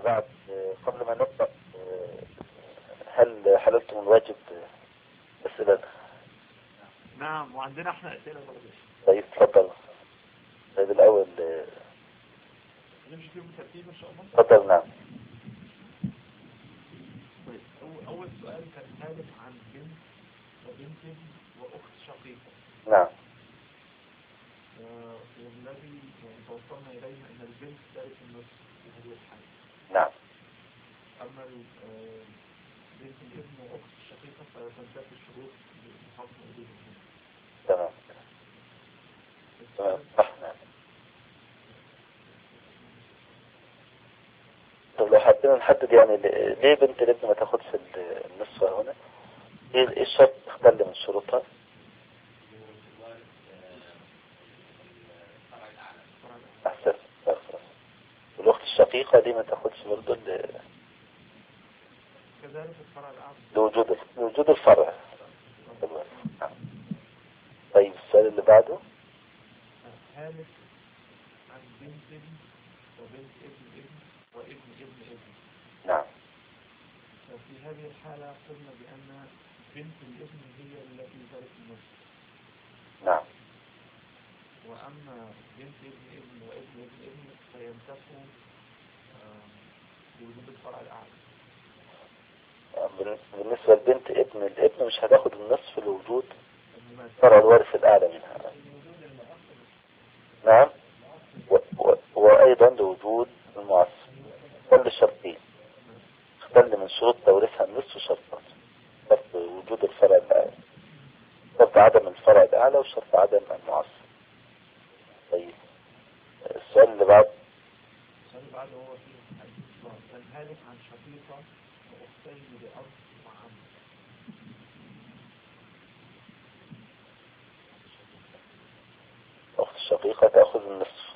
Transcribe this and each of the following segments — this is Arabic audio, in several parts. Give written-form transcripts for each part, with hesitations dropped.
بعد قبل ما نبدأ هل حللتم الواجب أسئلة؟ نعم، وعندنا احنا أسئلة برضه. طيب تفضل. طيب الأول نمشي فيهم ترتيب إن شاء الله. تفضل. نعم. طيب أول سؤال كان ثالث عن بنت وبنت وأخت شقيقة. نعم. والذي توصلنا إليه أن البنت ترث النصف في هذه الحالة. نعم. أما بنت الابن وأخت الشقيقة فتنتفي الشروط بحكم وجودهم. تمام. نعم. طب لو حبينا نحدد يعني ليه بنت الابن ما تاخدش النصف هنا؟ ايه الشرط تختل من شروطها؟ احسن. والاخت الشقيقة دي ما تاخدش برضه كذلك الفرع الأعلى لوجود الفرع. طيب السؤال اللي بعده ثالث عن بنت ابن وبنت ابن ابن وابن ابن ابن. نعم. ففي هذه الحالة قلنا بأن بنت الابن هي التي ترث النصف. نعم. وأما بنت ابن ابن وابن ابن ابن فينتفوا بوجود الفرع الأعلى. بالنسبة لبنت ابن الابن مش هتاخد النصف لوجود فرع الوارث الأعلى منها. نعم. وأيضا لوجود المعصب. كل شرطين اختل من شروط تورثها النصف شرطان: شرط وجود الفرع الأعلى، شرط عدم الفرع الأعلى، وشرط عدم المعصب. طيب السؤال اللي بعد هو فيه الهالك عن شقيقة وأختين لأب وعم. أخت الشقيقة تأخذ النصف.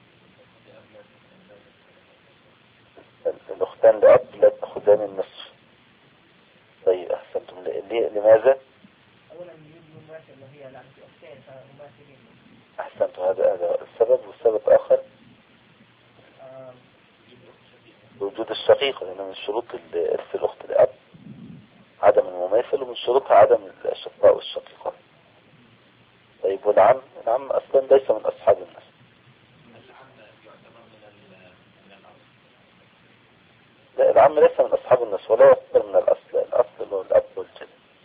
الأختان لأب لا تأخذان النصف. طيب أحسنتم. لماذا؟ أولا يوجد مماثل وهي لعنة أختين فمماثلين. أحسنتم. هذا السبب. والسبب آخر وجود الشقيقة، لأن من شروط إرث الأخت لأب عدم المماثل، ومن شروطها عدم الأشقاء والشقيقات. طيب والعم؟ العم أصلا ليس من أصحاب النصف. لا، العم ليس من أصحاب النصف ولا يعتبر من الأصل. الأصل هو الأب والجد.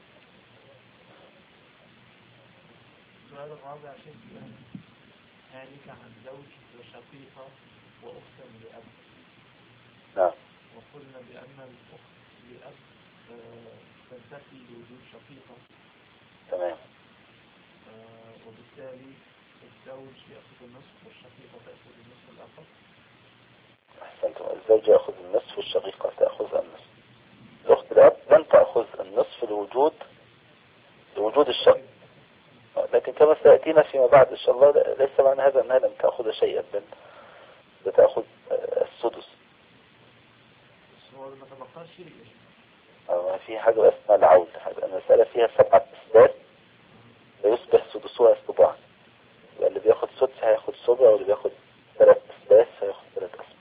السؤال الرابع شيء هالك عن زوج وشقيقة وأخت لأب. نعم. وقلنا بأن الأخت لأب تنتفي بوجود شقيقة. تمام. وبالتالي الزوج يأخذ النصف والشقيقة تأخذ النصف الآخر. أحسنتم. الزوج يأخذ النصف والشقيقة تأخذ النصف. الأخت الأب لن تأخذ النصف لوجود الشقيق، لكن كما سيأتينا فيما بعد إن شاء الله ليس معنى هذا أنها لم تأخذ شيئا، بل بتأخذ السدس. هو ما تبقاش شيء. في حاجة اسمها العول. المسألة فيها 7 أسداس فيصبح سدسها استطاعا. اللي بياخد سدس هياخد سبع، واللي بياخد 3 أسداس هياخد 3 أسداس.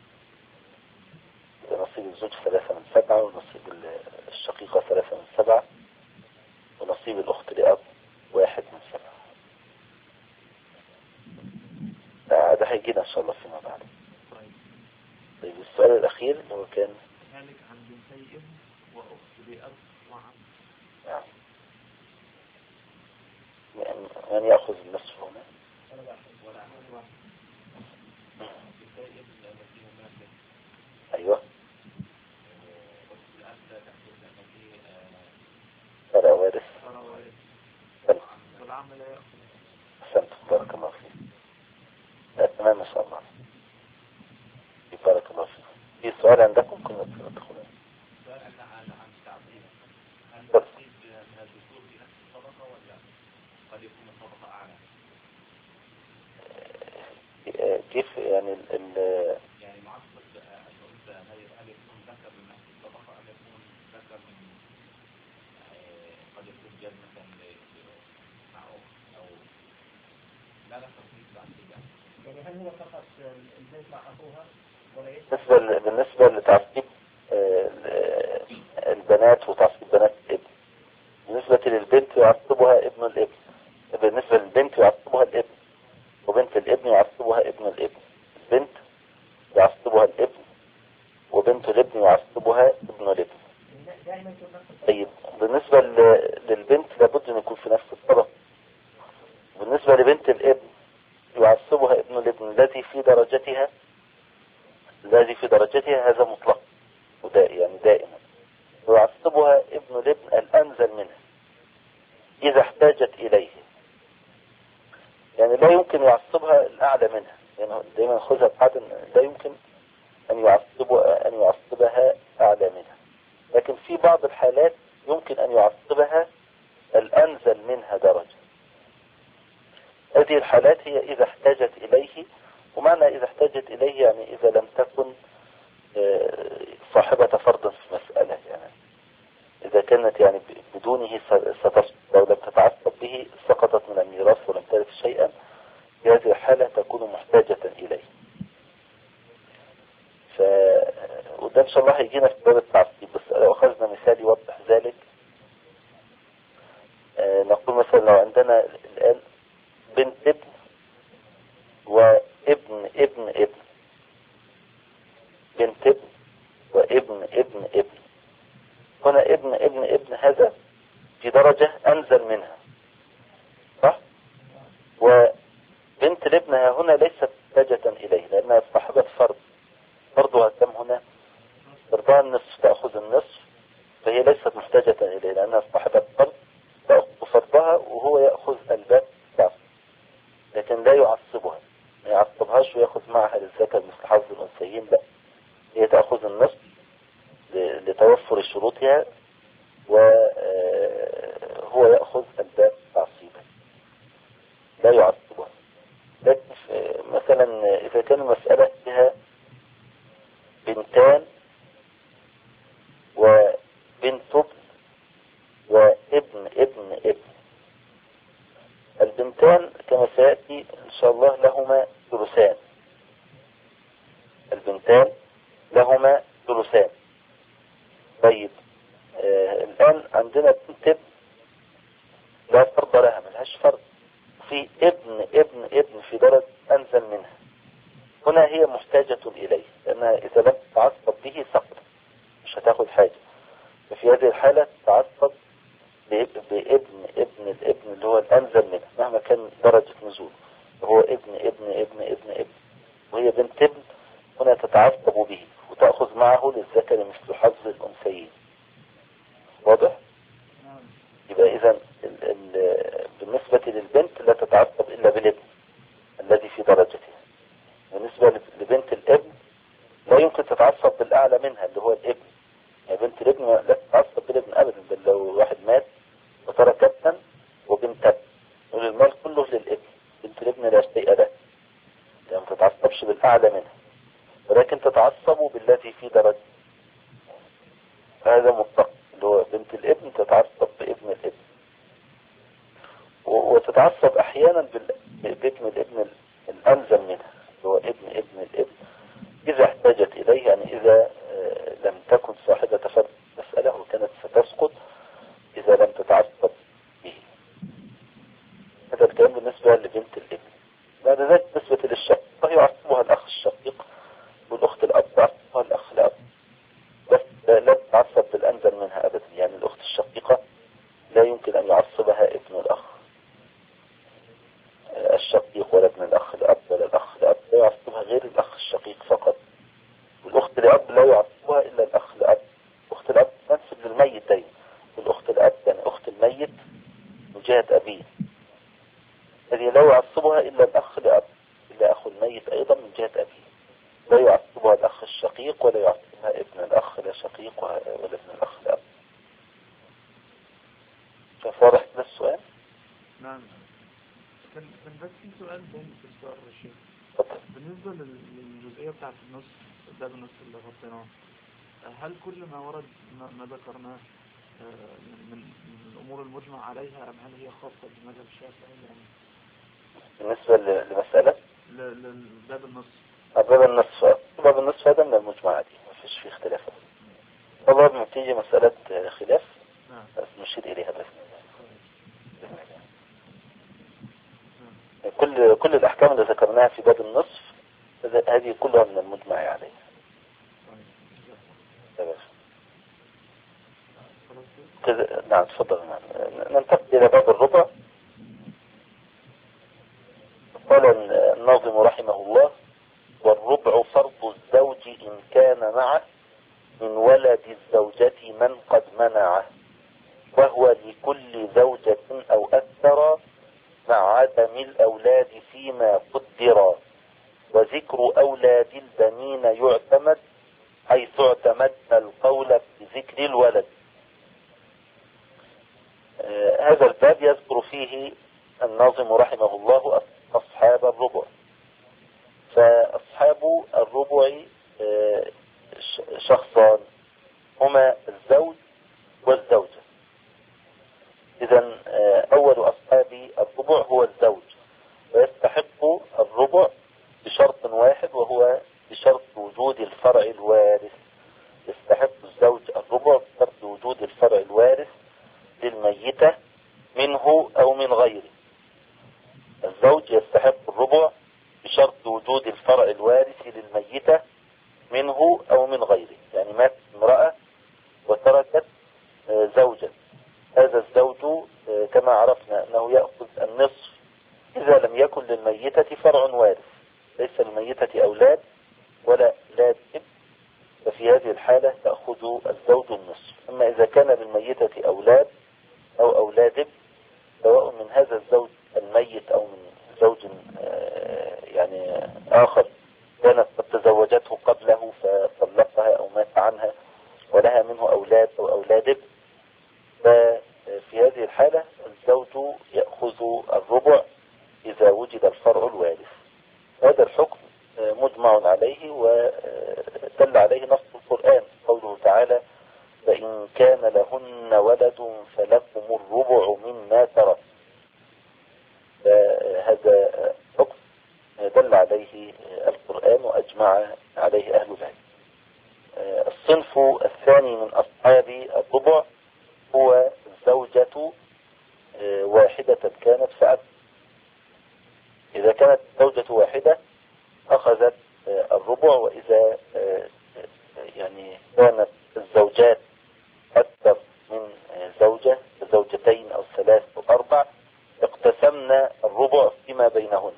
نصيب الزوج 3/7، ونصيب الشقيقة 3/7، ونصيب الأخت لأب 1/7. ده هيجينا إن شاء الله فيما بعد. طيب السؤال الأخير اللي هو كان هالك عن بنتي ابن وأخت لأب وعم. نعم. من يأخذ النصف هنا؟ أيوة. فرع وارث. والعم لا يأخذ. أحسنت. بارك الله فيك. تمام ما شاء الله. بارك الله فيك. في سؤال عندكم كنا تدخلون؟ كيف يعني يعني معصب الأنثى هل يكون ذكر من نفس الطبقة أم يكون ذكر من قد يكون جد مثلا مع أخت أو لا تصنيف بعد كده. يعني هل هو فقط البنت مع أخوها بالنسبة لتعصيب البنات وتعصيب بنات الابن، بالنسبة للبنت يعصبها ابن الابن، بالنسبة للبنت يعصبها الابن، وبنت الابن يعصبها ابن الابن. البنت يعصبها الابن وبنت الابن يعصبها ابن الابن. طيب بالنسبة للبنت لابد ان يكون في نفس الطبق. بالنسبة لبنت الابن يعصبها ابن الابن الذي في درجتها هذا مطلق يعني دائما. ويعصبها ابن الابن الأنزل منها إذا احتاجت إليه، يعني لا يمكن يعصبها الأعلى منها، يعني دائما خذها بحد لا يمكن أن يعصبها أعلى منها، لكن في بعض الحالات يمكن أن يعصبها الأنزل منها درجة. هذه الحالات هي إذا احتاجت إليه، ومعنى إذا احتاجت إليه يعني إذا لم تكن صاحبة فرض في مسألة، يعني إذا كانت يعني بدونه ستسقط، لو لم تتعصب به سقطت من الميراث ولم ترث شيئا، في هذه الحالة تكون محتاجة إليه. وده إن شاء الله هيجينا في باب التعصيب، بس لو أخذنا مثال يوضح ذلك نقول مثلا لو عندنا الآن بنت ابن وابن ابن ابن، بنت ابن وابن ابن ابن، هنا ابن ابن ابن هذا في درجة أنزل منها، صح؟ وبنت الابن هنا ليست محتاجة إليه لأنها صاحبة فرض، فرضها كم هنا؟ فرضها النصف، تأخذ النصف، فهي ليست محتاجة إليه لأنها صاحبة فرض، تأخذ فرضها وهو يأخذ الباقي، لكن لا يعصبها، ما يعصبهاش ويأخذ معها للذكر مثل حظ الأنثيين، لا، هي تأخذ النصف لتوفر شروطها وهو يأخذ الباقي تعصيبا لا يعصبها. لكن مثلا إذا كان المسألة فيها بنتان وبنت ابن وابن ابن ابن، البنتان كما سيأتي إن شاء الله لهما ثلثان، البنتان لهما ثلثان. طيب الآن عندنا بنت ابن لا فرض لها، ملهاش فرض، في ابن ابن ابن في درجة أنزل منها، هنا هي محتاجة إليه لأنها إذا لم تتعصب به سقط، مش هتاخد حاجة، ففي هذه الحالة تتعصب بابن ابن الابن اللي هو الأنزل منه مهما كان درجة نزول، وهو ابن ابن ابن ابن ابن، وهي بنت ابن، هنا تتعصب به وتأخذ معه للذكر مثل حظ الأنثيين. واضح؟ يبقى إذا بالنسبة للبنت لا تتعصب إلا بالابن الذي في درجتها. بالنسبة لبنت الابن لا يمكن تتعصب بالأعلى منها اللي هو الابن، يعني بنت الابن لا تتعصب بالابن أبدا، بل لو واحد مات وترك ابنا وبنت ابن والمال كله للابن، بنت الابن لا شيء له، يعني ما تتعصبش بالأعلى منها، ولكن تتعصب بالذي في درجة، هذا مطلق اللي هو بنت الابن تتعصب بابن الابن، وتتعصب أحيانا بابن الابن الأنزل منها اللي هو ابن ابن الابن إذا احتاجت إليه، يعني إذا لم تكن صاحبة فرد مسألة وكانت ستسقط إذا لم تتعصب به. هذا الكلام بالنسبة لبنت الابن. بعد ذلك بالنسبة للشقيق فهي يعصبها الأخ الشقيق والأخت الأب يعصبها الأخ الأب، بس لا تتعصب بالأنزل منها أبدا، يعني الأخت الشقيقة لا يمكن أن يعصبها ابن الأخ الشقيق ولا ابن الأخ الأب ولا الأخ الأب، لا يعصبها غير الأخ الشقيق فقط. والأخت الأب لا يعصبها إلا الأخ الأب، أخت الأب تنسب للميت دايما، والأخت الأب يعني أخت الميت من جهة أبيه، الذي لا يعصبها إلا الأخ الأب، إلا أخو الميت أيضا من جهة أبيه، لا يعصبها الأخ الشقيق ولا يعصبها ابن الأخ لا شقيق ولا ابن الأخ الأب. فواضح كده السؤال؟ نعم. كان بس في سؤال تاني في السؤال الرشيد بالنسبة للجزئية بتاعت النص، ده بالنص اللي غطيناه، هل كل ما ورد ما ذكرناه من الأمور المجمع عليها أم هل هي خاصة بمذهب الشافعي يعني؟ بالنسبة لمسألة باب النص. باب النص مجمع عليه، ما فيش فيه اختلاف. والله لما تيجي مسألة خلاف بس نشير إليها بس. كل الأحكام اللي ذكرناها في باب النصف هذه كلها من المجمع عليه. نعم تفضل. ننتقل إلى باب الربع. قال الناظم رحمه الله: والربع فرض الزوج إن كان معه من ولد الزوجة من قد منعه، وهو لكل زوجة أو أكثر مع عدم الأولاد فيما قدر، وذكر أولاد البنين يعتمد حيث اعتمدنا القول بذكر الولد. هذا الباب يذكر فيه الناظم رحمه الله أصحاب الربع. فأصحاب الربع شخصان هما الزوج والزوجة. إذن أول أصحاب الربع هو الزوج، ويستحق الربع بشرط واحد، وهو بشرط وجود الفرع الوارث. يستحق الزوج الربع بشرط وجود الفرع الوارث للميتة منه أو من غيره. الزوج يستحق الربع بشرط وجود الفرع الوارث للميتة منه أو من غيره. يعني مات امرأة وتركت زوجا، هذا الزوج كما عرفنا أنه يأخذ النصف إذا لم يكن للميتة فرع وارث، ليس للميتة أولاد ولا أولاد ابن، ففي هذه الحالة تأخذ الزوج النصف. أما إذا كان للميتة أولاد أو أولاد ابن، سواء من هذا الزوج الميت أو من زوج يعني آخر كانت قد تزوجته قبله فطلقها أو مات عنها ولها منه أولاد أو أولاد ابن، ففي هذه الحالة الزوج يأخذ الربع إذا وجد الفرع الوارث. هذا الحكم مجمع عليه ودل عليه نص القرآن، قوله تعالى: فإن كان لهن ولد فلكم الربع مما ترك. هذا حكم دل عليه القرآن وأجمع عليه أهل العلم. الصنف الثاني من أصحاب الربع هو الزوجة واحدة كانت فأكثر. إذا كانت زوجة واحدة أخذت الربع، وإذا يعني كانت الزوجات أكثر من زوجة، زوجتين أو ثلاث أو أربع، اقتسمنا الربع فيما بينهن.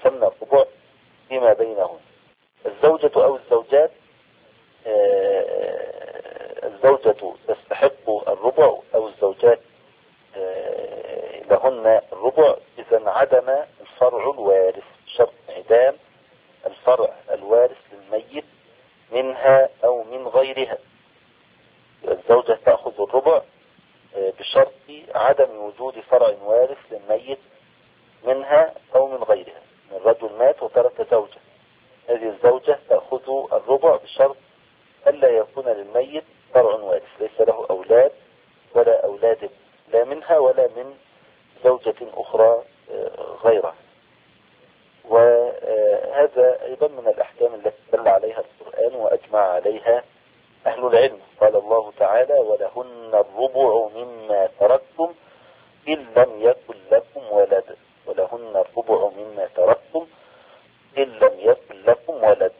الزوجة أو الزوجات، الزوجة تستحق الربع أو الزوجات لهن الربع إذا انعدم الفرع الوارث، شرط انعدام الفرع الوارث للميت منها أو من غيرها. الزوجة تأخذ الربع بشرط عدم وجود فرع وارث للميت منها أو من غيرها. الرجل مات وترك زوجة، هذه الزوجة تأخذ الربع بشرط ألا يكون للميت فرع وارث، ليس له أولاد ولا أولاد لا منها ولا من زوجة أخرى غيرها. وهذا أيضا من الأحكام التي دل عليها القرآن وأجمع عليها أهل العلم. قال الله تعالى: ولهن الربع مما تركتم إن لم يكن لكم ولد. ولهن الربع مما تركتم إن لم يكن لكم ولد.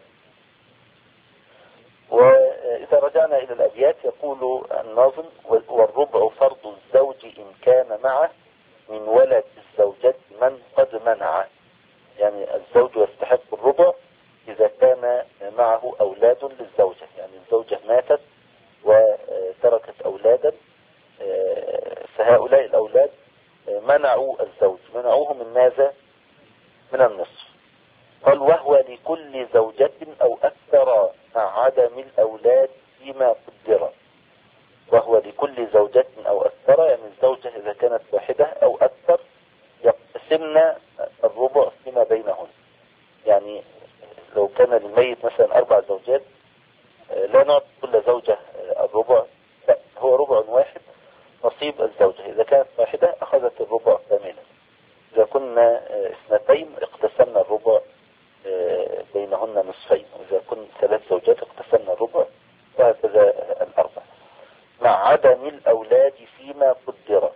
وإذا رجعنا إلى الأبيات يقول الناظم: والربع فرض الزوج إن كان معه من ولد الزوجة من قد منعه. يعني الزوج يستحق الربع إذا كان معه أولاد للزوجة، يعني الزوجة ماتت وتركت أولادا، فهؤلاء الأولاد منعوا الزوج، منعوه من ماذا؟ من النصف. قال: وهو لكل زوجة أو أكثر مع عدم الأولاد فيما قدر. وهو لكل زوجة أو أكثر، يعني الزوجة إذا كانت واحدة أو أكثر يقسمن الربع فيما بينهن. يعني لو كان للميت مثلا 4 زوجات لا نعطي كل زوجة الربع، لا، هو ربع واحد نصيب الزوجة. إذا كانت واحدة أخذت الربع كاملا، إذا كنا 2 اقتسمنا الربع بينهن نصفين، وإذا كن 3 زوجات اقتسمنا الربع، وهكذا الأربع، مع عدم الأولاد فيما قدر.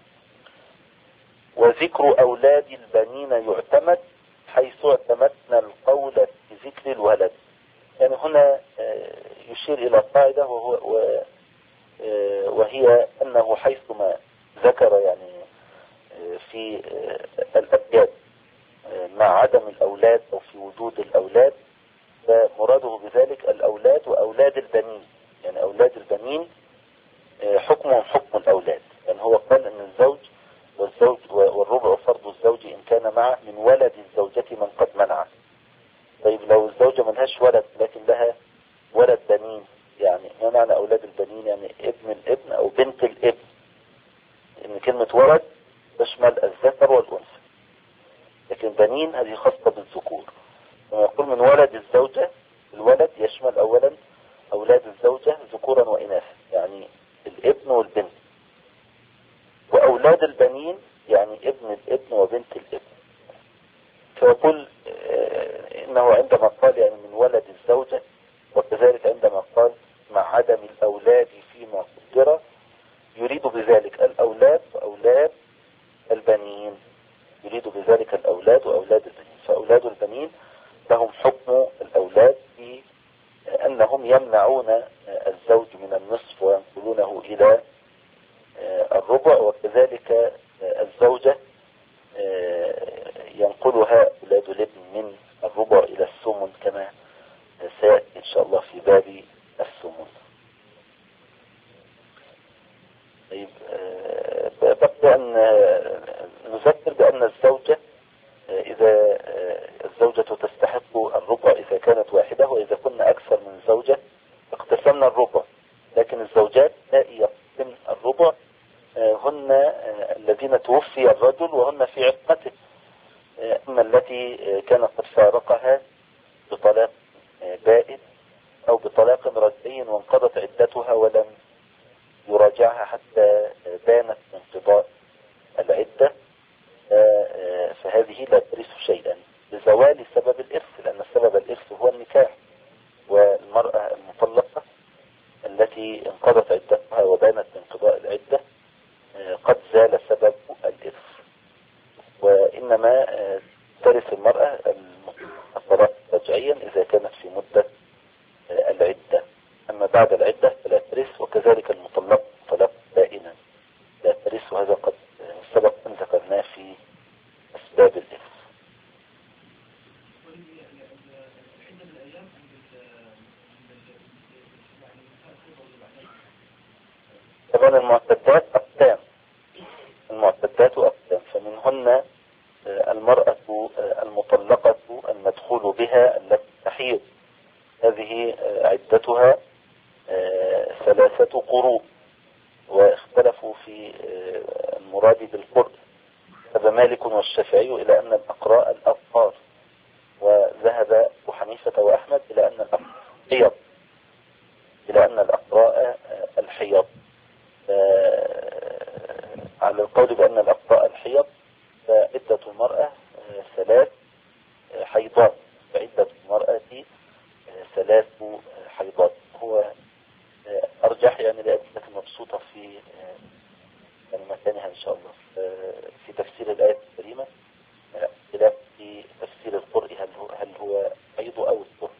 وذكر أولاد البنين يعتمد حيث اعتمدنا القول في ذكر الولد. يعني هنا يشير إلى قاعدة وهي أنه حيثما ذكر يعني في الأبيات مع عدم الأولاد أو في وجود الأولاد، فمراده بذلك الأولاد وأولاد البنين. يعني أولاد البنين حكمهم حكم الأولاد. يعني هو قال أن الزوج والربع فرض الزوج إن كان معه من ولد الزوجة من قد منعه. طيب لو الزوجة ملهاش ولد لكن لها ولد بنين، يعني ما معنى أولاد البنين؟ يعني ابن الابن أو بنت الابن، إن كلمة ولد تشمل الذكر والأنثى، لكن بنين هذه خاصة بالذكور. لما يقول من ولد الزوجة، الولد يشمل أولا أولاد الزوجة ذكورا وإناثا، يعني الابن والبنت. وأولاد البنين يعني ابن الابن وبنت الابن. فيقول إنه عندما قال يعني من ولد الزوجة، وكذلك عندما قال مع عدم الأولاد فيما قدر، يريد بذلك الأولاد وأولاد البنين، يريد بذلك الأولاد وأولاد البنين. فأولاد البنين لهم حكم الأولاد في أنهم يمنعون الزوج من النصف وينقلونه إلى الربع، وكذلك الزوجة ينقلها أولاد الابن من الربع إلى الثمن، كما سيأتي إن شاء الله في باب الثمن. طيب بقي أن نذكر بأن الزوجة إذا الزوجة تستحق الربع إذا كانت واحدة، وإذا كنا أكثر من زوجة اقتسمنا الربع. لكن الزوجات لا يقسم الربع هن الذين توفي الرجل وهن في عقته، أما التي كان قد فارقها بطلاق بائن أو بطلاق رجعي وانقضت عدتها ولم يراجعها حتى بانت انقضاء العدة، فهذه لا ترث شيئا لزوال سبب الإرث، لأن سبب الإرث هو النكاح. والمرأة المطلقة التي انقضت عدتها وبانت انقضاء العدة قد زال سبب الإرث، وإنما ترث المرأة الطلاق رجعيا إذا كانت في مدة العدة، أما بعد العدة فلا ترث. وكذلك المطلق طلاق دائما لا ترث، وهذا قد سبق أن ذكرناه في أسباب الإرث. طبعا المعتدات أقسام، المعتدات أقسام، فمنهن المرأة المطلقة المدخول بها التي تحيض، هذه عدتها 3 قروء، واختلفوا في المراد بالقرء. ذهب مالك والشافعي إلى أن الأقراء الأبقار، وذهب أبو حنيفة وأحمد إلى أن الحيض، إلى أن الأقراء الحيض. على القول بأن الأقراء الحيض فعدة المرأة 3 حيضات، فعدة المرأة 3 حيضات. هو أرجح يعني لأدلة مبسوطة في يعني مكانها إن شاء الله في تفسير الآية الكريمة، خلاف في تفسير القرء هل هو حيض أو القرء.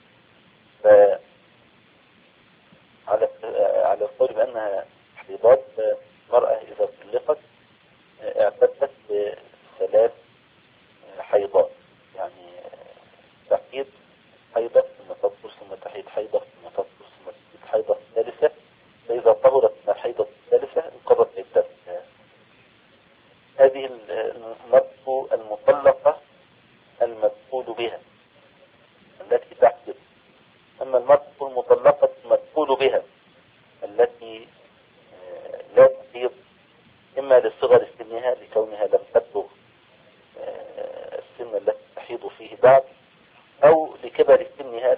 على القول بأنها حيضات، المرأة إذا طلقت اعتدت ب3 حيضات، يعني تحيض حيضة ثم تطهر ثم تحيض حيضة ثم تطهر ثم تحيض حيضة ثالثة، فإذا طهرت من الحيضة الثالثة انقضت عدتها. هذه المرأة المطلقة المدخول بها التي تحدث. أما المرأة المطلقة المدخول بها التي لا تحيض، إما لصغر سنها لكونها لم تبلغ السن التي تحيض فيه بعد، أو لكبر سنها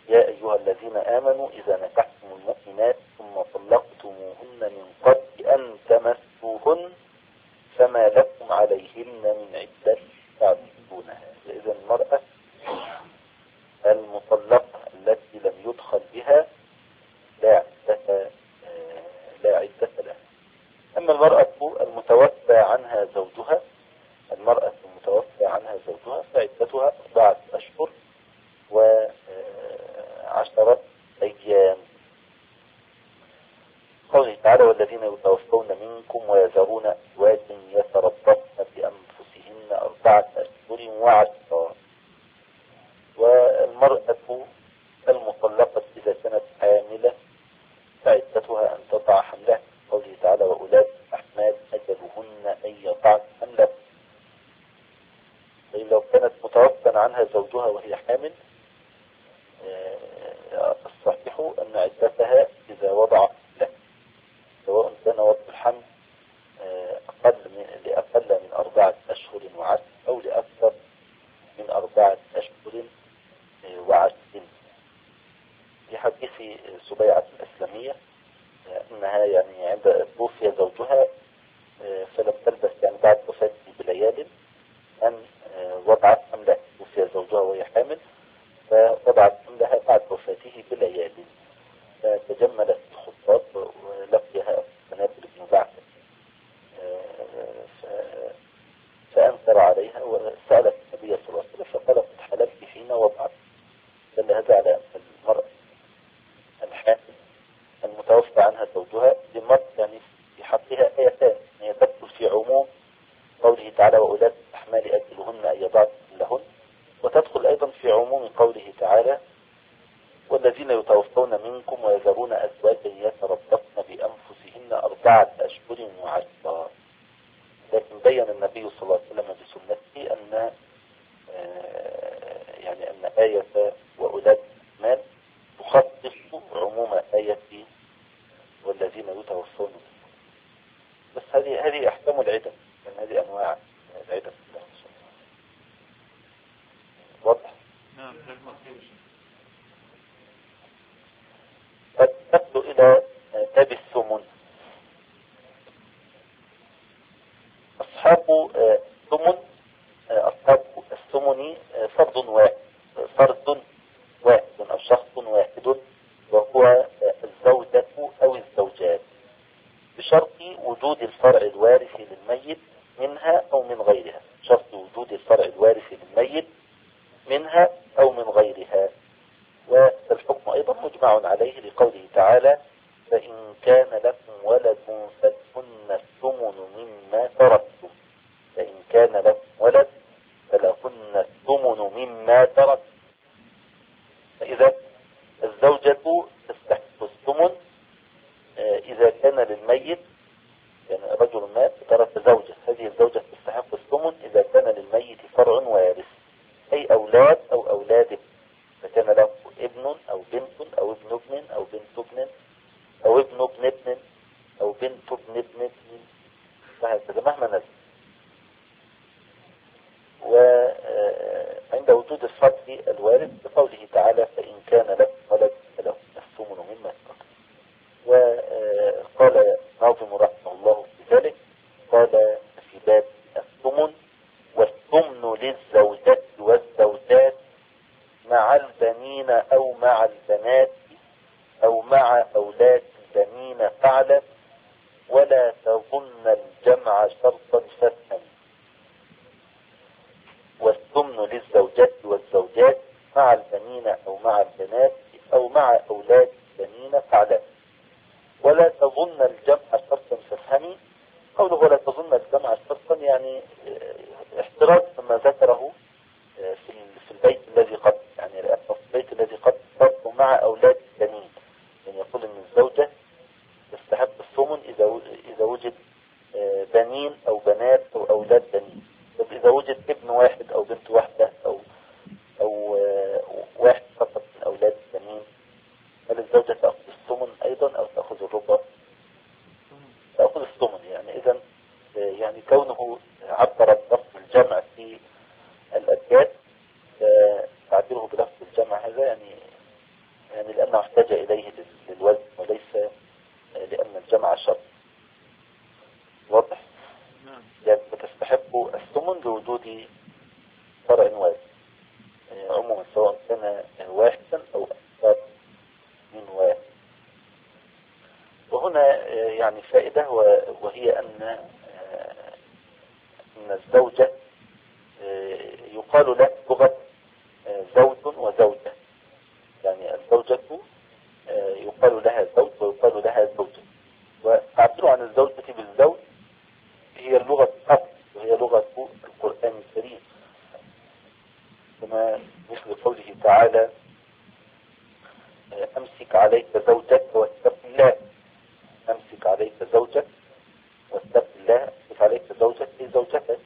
يا أيها الذين آمنوا إذا نكحتم المؤمنات ثم طلقتموهن من قبل أن تمسوهن فما لكم عليهن من عدة تعتدونها. إذا المرأة المطلقة التي لم يدخل بها لا عدة لها. أما المرأة المتوفى عنها زوجها فعدتها 4 أشهر و10 أيام. قوله تعالى والذين يتوفون منكم ويذرون أزواجا يتربصن بأنفسهن 4 أشهر و10. والمرأة المطلقة إذا كانت حاملة فعدتها أن تضع حملها. قوله تعالى وأولاد الأحمال أجلهن أن يضعن حملها. لو كانت متوفى عنها زوجها وهي حامل الصحيح أن عدتها إذا وضع له، سواء كان وضع الحمل لأقل من 4 أشهر و10 أو لأكثر من 4 أشهر و10. في حديث سبيعة الأسلمية أنها يعني عند توفي زوجها فلم تلبس يعني بعد وفاته بليال أن وضعت حملها. توفي زوجها وهي حامل فوضعت حملها بعد وفاته بليال، فتجملت الخطاب ولقيها منابل بن بعث فأنكر عليها وسألت النبي صلى الله عليه وسلم فقال قد حللت حين وضعت. دل هذا على أن المرأة الحامل المتوفى عنها زوجها لمرأة يعني في حقها آيتان، هي تدخل في عموم قوله تعالى وأولاد الأحمال أجلهن أن يضعن لهن، وتدخل أيضا في عموم قوله تعالى والذين يتوفون منكم ويذرون أزواجا يتربصن بأنفسهن 4 أشهر و10. لكن بين النبي صلى الله عليه وسلم بسنته أن يعني أن آية وأولاد الأحمال تخصص عموم آية والذين يتوفون منكم. بس هذه أحكام العدة، يعني هذه أنواع العدة. واضح؟ نعم. قد نبدو إلى باب الثمن. أصحاب الثمن فرد واحد أو شخص واحد، وهو الزوجة أو الزوجات، بشرط وجود الفرع الوارث للميت منها أو من غيرها. شرط وجود الفرع الوارث للميت منها أو من غيرها. والحكم أيضا مجمع عليه لقوله تعالى فإن كان لكم ولد فلهن الثمن مما تركتم. فإن كان لكم ولد فلهن الثمن مما تركتم. فإذا الزوجة تستحق الثمن إذا كان للميت، يعني رجل مات ترك زوجة، هذه الزوجة تستحق الثمن إذا كان للميت فرع وارث، أي أولاد أو أولاد، فكان له ابن أو بنت أو ابن ابن أو بنت ابن أو ابن ابن ابن أو بنت ابن ابن ابن، فهكذا مهما نزل. وعند وجود الفرد الوارث بقوله تعالى فإن كان لك ولد فله الثمن مما ترك. وقال ناظم رحمه الله في ذلك، قال في باب الثمن والثمن للزوجات والزوجات مع البنين أو مع البنات أو مع أولاد البنين فاعلم ولا تظن الجمع شرطا فافهم. والثمن للزوجات والزوجات مع البنين أو مع البنات أو مع أولاد البنين فاعلم ولا تظن الجمع شرطا فافهمي. قوله ولا تظن الجمع شرطا يعني احتراز مما ذكره في البيت الذي قد، يعني لأنه في البيت الذي قد فرق مع أولاد البنين، يعني يقول أن الزوجة تستحق الثمن إذا وجد بنين أو بنات أو أولاد بنين. طب إذا وجد ابن واحد أو بنت واحدة أو واحد فقط من أولاد البنين، هل الزوجة تأخذ الثمن أيضا أو تأخذ الربع؟ تأخذ الثمن. يعني إذا يعني كونه عبر بلفظ الجمع في الأبيات تعبيره بلفظ الجمع هذا يعني يعني لأنه احتاج إليه للوزن وليس لأن الجمع شرط. واضح؟ نعم. يعني بتستحق الثمن لوجود فرع وازن عموما، سواء كان واحدا أو أكثر من واحد. وهنا يعني فائدة، وهي أن الزوجة يقال له لغة زوج وزوجة. يعني الزوجة يقال لها زوج ويقال لها زوجة، وتعبير عن الزوجة بالزوج هي اللغة الأصل وهي لغة القرآن الكريم، كما مثل قوله تعالى أمسك عليك زوجك واتق الله. أمسك عليك زوجك واتق الله، أمسك عليك زوجك أي زوجتك.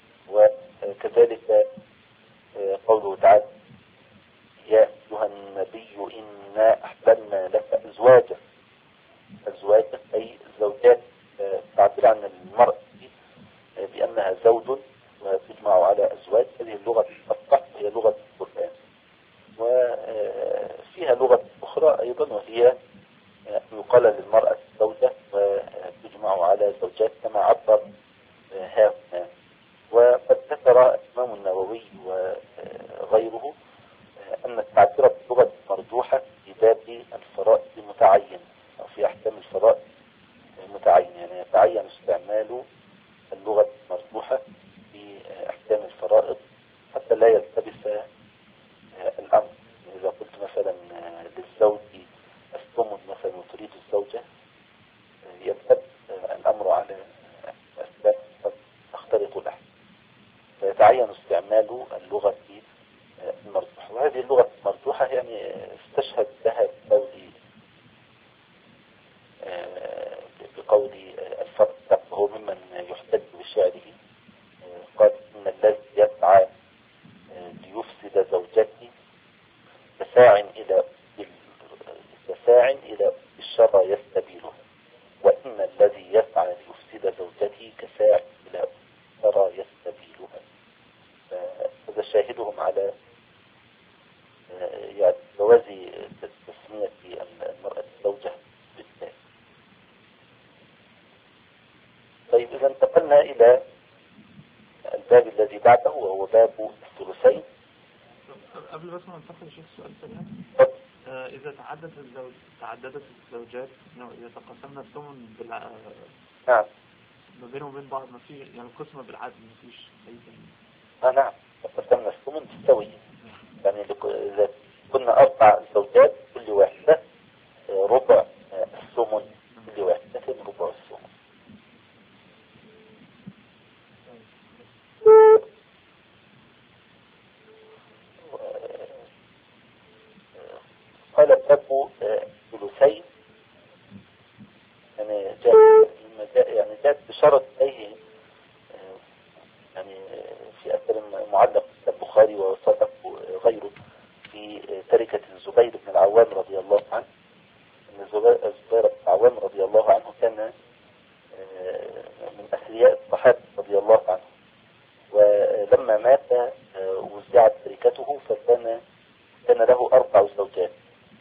وكذلك قوله تعالى يا أيها النبي إنا أحللنا لك أزواجك. أزواجك أي زوجات، تعبير عن المرأة بأنها زوج وتجمع على أزواج. هذه اللغة الصح هي لغة القرآن. وفيها لغة أخرى أيضا، وهي يقال للمرأة زوجة وتجمع على زوجات كما عبر هنا. وقد ذكر الإمام النووي وغيره أن التعبير باللغة المرجوحة في باب الفرائض متعين، أو في أحكام الفرائض متعين. يعني يتعين استعمال اللغة المرجوحة في أحكام الفرائض حتى لا يلتبس الأمر. إذا قلت مثلا للزوج الثمن مثلا وتريد الزوجة، يلتبس الأمر على أسباب قد تختلط الأحكام، فيتعين استعمال اللغة المرجوحة. وهذه اللغة المرجوحة يعني استشهد لها بقول الفرق، وهو ممن يحتج بشعره. قال إن الذي يسعى ليفسد زوجته كساع إلى الشر يستبيله، وإن الذي يسعى ليفسد زوجته كساع إلى الشر يستبيلها. هذا شاهدهم على يعني جواز تسمية المرأة الزوجة بالذات. طيب، إذا انتقلنا إلى الباب الذي بعده وهو باب الثلثين. قبل بس ما ننتقل لشيخ السؤال سريع، إذا تعددت الزوجات، إذا تقسمنا الثمن نعم، ما بينهم وبين بعض، ما في يعني القسمة بالعدل، ما فيش أي تاني. نعم، تقسمنا الثمن بالسوية. يعني إذا كنا 4 زوجات كل واحدة ربع الثمن، كل واحدة ربع الثمن. قال باب ثلثين، يعني جاءت بشرط أيه، يعني في أثر معلق في البخاري وصدق غيره في تركة الزبير بن العوام رضي الله عنه. أن الزبير بن العوام رضي الله عنه كان من أثرياء الصحابة رضي الله عنه، ولما مات وزعت تركته، فكان له 4 زوجات.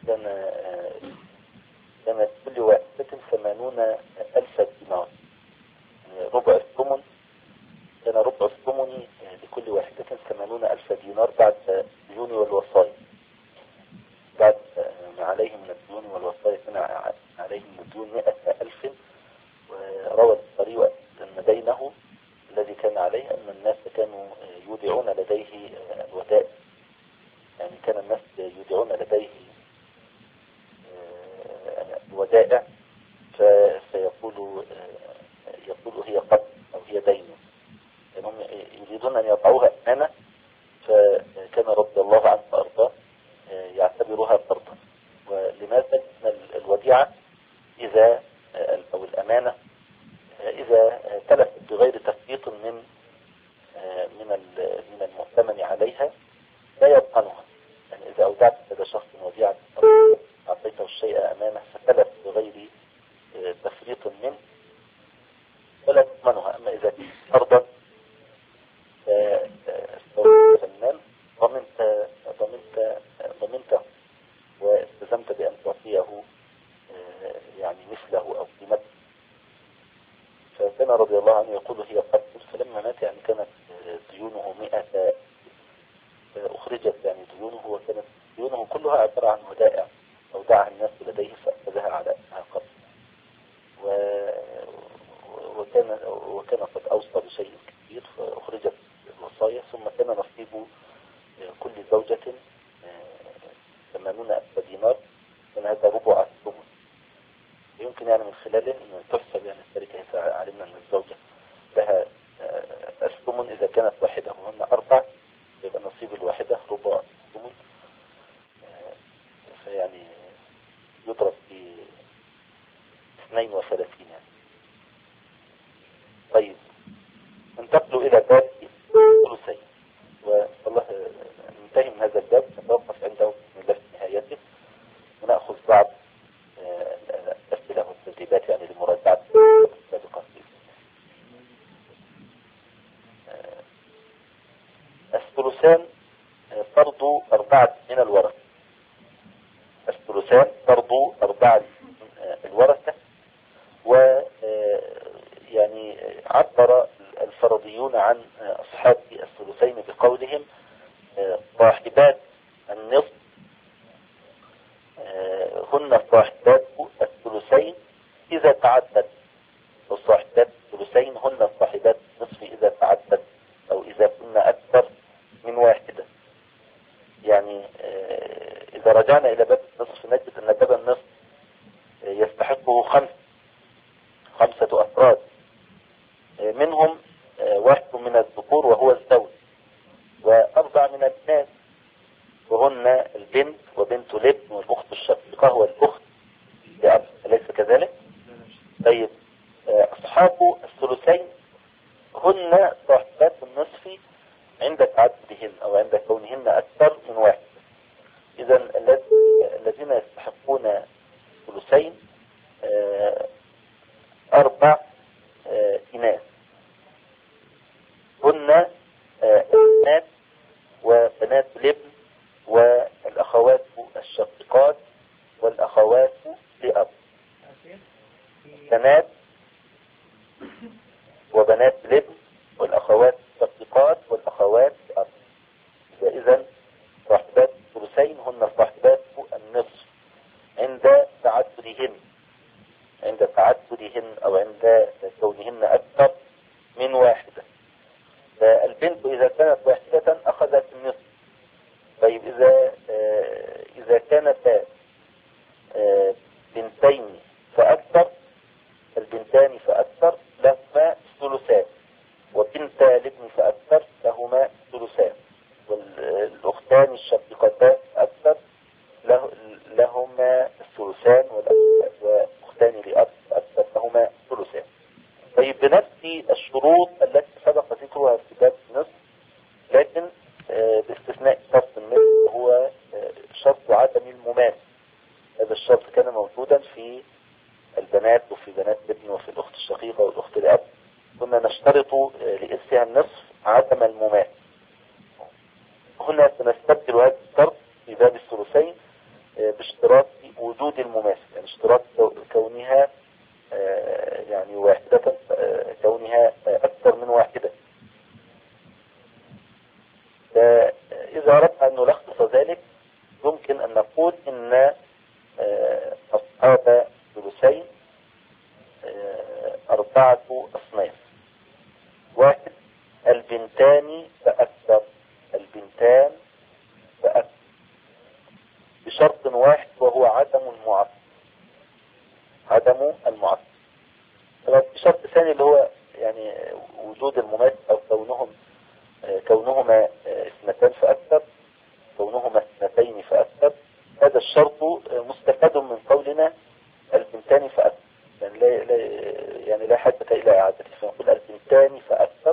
كان كل واحدة 80,000 دينار، يعني ربع الثمن. كان ربع الثمن لكل واحدة 80,000 دينار بعد الديون والوصايا. بعد ما عليهم من الديون والوصايا كان عليهم من الديون 100,000. وروى البخاري أن دينه الذي كان عليه أن الناس كانوا يودعون لديه الودائع. يعني كان الناس يودعون لديه الودائع، فيقول هي قرض أو هي دين. هم يريدون أن يضعوها أمانة، فكان رضي الله عنه وأرضاه يعتبرها قرضا. ولماذا؟ الوديعة إذا أو الأمانة إذا تلفت بغير تفريط من المؤتمن عليها لا يضمنها. يعني إذا أودعت لدى شخص وديعة أعطيته الشيء أمانة فتلف بغير تفريط منه فلا تضمنها. أما إذا قرضا سيدنا رضي الله عنه يقول هي قتل، فلما مات يعني كانت ديونه 100، أخرجت يعني ديونه، وكانت ديونه كلها عبارة عن ودائع أودعها الناس لديه فأخذها على أنها قتل. وكان قد أوصى بشيء كبير فأخرجت الوصايا، ثم كان نصيب كل زوجة 80,000 دينار، كان هذا ربع الثمن. يمكن يعني من خلاله أن تحسب يعني التركة، إذا علمنا أن الزوجة لها الثمن إذا كانت واحدة وهن 4، يبقى نصيب الواحدة ربع الثمن، فيعني يضرب في 32 يعني. طيب انتقلوا إلى باب ثلثين، والله ننتهي من هذا الباب، نتوقف عنده من الله في نهايته، ونأخذ بعض الأسئلة والتدريبات يعني لمراجعة السابقة. الثلثان فرض 4 من الورثة. الثلثان فرض 4 من الورثة، ويعني عبر الفرضيون عن أصحاب الثلثين بقولهم صاحبات النصف هن صاحبات الثلثين إذا تعدد، وصاحبات الثلثين هن صاحبات النصف إذا تعدد، أو إذا كنا أكثر من واحدة. يعني إذا رجعنا إلى باب النصف نجد أن باب النصف يستحقه 5 أفراد، منهم 1 من الذكور وهو الزوج، و4 من البنات وهن البنت وبنت الابن والأخت الشقيقة والأخت لأب، أليس كذلك؟ طيب أصحاب الثلثين هن صاحبات النصف عند تعددهن أو عند كونهن أكثر من 1. إذا الذين يستحقون ثلثين 4 إناث، هن البنات وبنات الابن والأخوات الشقيقات والأخوات لأب. بنات وبنات الابن والأخوات الشقيقات والأخوات لأب. إذا صاحبات الثلثين هن صاحبات النصف عند تعددهن أو عند كونهن أكثر من 1. فالبنت إذا كانت 1 أخذت النصف. طيب إذا كانت بنتين فأكثر، البنتان فأكثر لهما ثلثان، وبنتا الابن فأكثر لهما ثلثان، والأختان الشقيقتان أكثر لهما الثلثان، وأختان لأب أكثر لهما ثلثان. طيب بنفس الشروط التي سبق ذكرها في باب النصف، لكن باستثناء شرط النصف هو شرط عدم المماس. هذا الشرط كان موجودا في البنات وفي بنات الابن وفي الأخت الشقيقة والأخت الأب، كنا نشترط لإرثها النصف عدم المماس. هنا سنستبدل هذا الشرط في باب الثلثين باشتراط وجود المماس، يعني اشتراط كونها يعني 1، كونها أكثر من 1. فإذا أردنا أن نلخص ذلك يمكن أن نقول إن أصحاب الثلثين 4 أصناف. 1 البنتان فأكثر، البنتان فأكثر بشرط واحد وهو عدم المعصب، عدم المعصب. بشرط ثاني اللي هو يعني وجود المماس أو كونهما 2 فأكثر، كونهما 2 فأكثر. هذا الشرط مستفاد من قولنا البنتان فأكثر، يعني لا حاجة إلى إعادته، فنقول البنتان فأكثر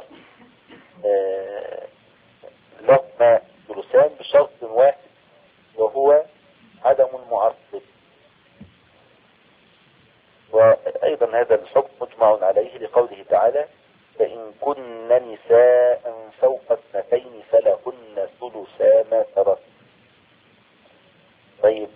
لهما ثلثان بشرط واحد وهو عدم المعصب. وأيضا هذا الحكم مجمع عليه لقوله تعالى فإن كن نساء فوق 2 فلهن ثلثا ما ترك. طيب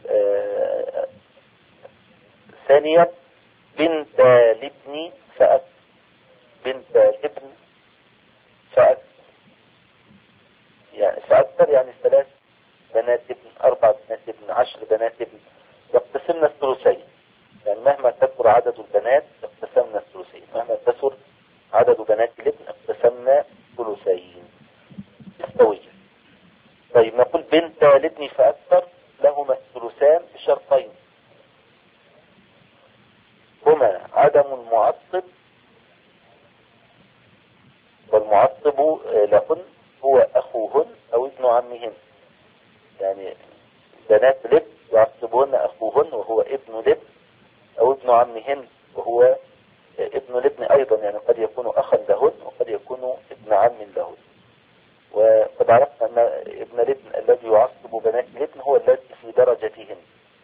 ثانيا بنت الابن فأكثر، بنت ابن فأكثر، يعني فأكثر يعني 3 بنات ابن، 4 بنات ابن، 10 بنات ابن، يقتسمن الثلثين. يعني مهما كثر عدد البنات اقتسمنا الثلثين، مهما كثر عدد بنات الابن اقتسمنا ثلثين استوية. طيب نقول بنت الابن فأكثر لهما الثلثان بشرطين، هما عدم المعصب، والمعصب لهن هو أخوهن أو ابن عمهن. يعني بنات الابن يعصبون أخوهن وهو ابن الابن، أو ابن عمهن وهو ابن الابن أيضا، يعني قد يكون أخا لهن وقد يكون ابن عم لهن. وقد عرفنا أن ابن الابن الذي يعصب بنات الابن هو الذي في درجتهن،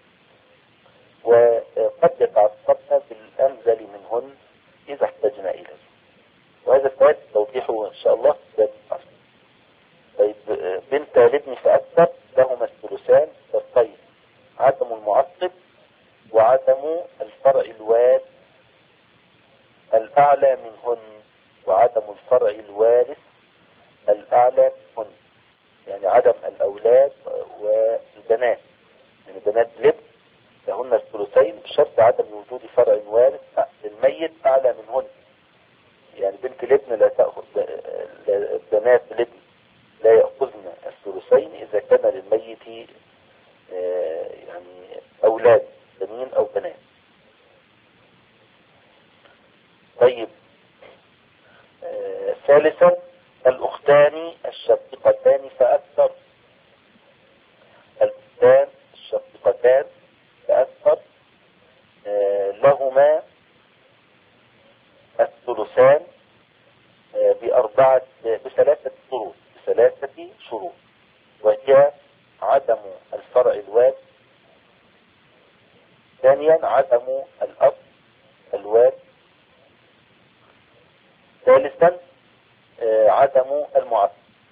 وقد يتعصبن بالأنزل منهن إذا احتجنا إليه، وهذا سيأتي توضيحه إن شاء الله في باب العصر. طيب بنت الابن فأكثر لهما الثلثان شرطين، عدم المعصب وعدم الفرع الوارث الأعلى منهن، وعدم الفرع الوارث الأعلى منهن، يعني عدم الأولاد والبنات، يعني بنات الابن لهن الثلثين بشرط عدم وجود فرع وارث للميت أعلى منهن. يعني بنت الابن لا تأخذ، بنات الابن لا يأخذن الثلثين إذا كان للميت يعني أولاد بنين أو بنات. طيب ثالثا الأختان الشقيقتان فأكثر، الأختان الشقيقتان فأكثر لهما الثلثان بثلاثة شروط، وهي عدم الفرع الوارث، ثانيا عدم الأصل الوارث، ثالثا عدم المعصب.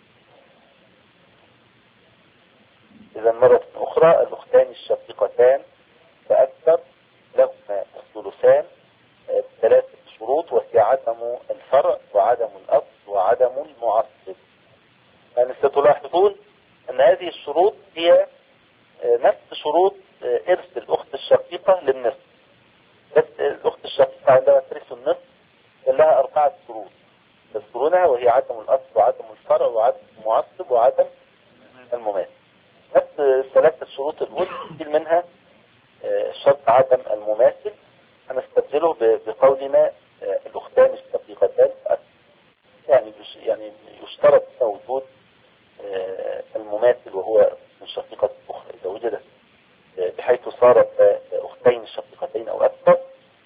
إذا مرة أخرى الأختان الشقيقتان فأكثر لهما الثلثان بثلاثة شروط، وهي عدم الفرع وعدم الأصل وعدم المعصب. يعني ستلاحظون أن هذه الشروط هي نفس شروط إرث الأخت الشقيقة للنصف، بس الأخت الشقيقة عندما ترث النصف لها 4 شروط تذكرونها، وهي عدم الأصل وعدم الفرع وعدم المعصب وعدم المماثل. نفس 3 شروط الأولى منها شرط عدم المماثل هنستبدله بقولنا الأختان الشقيقتان، يعني يشترط وجود المماثل وهو من شقيقة أخرى إذا وجدت، بحيث صارت أختين شقيقتين أو أكثر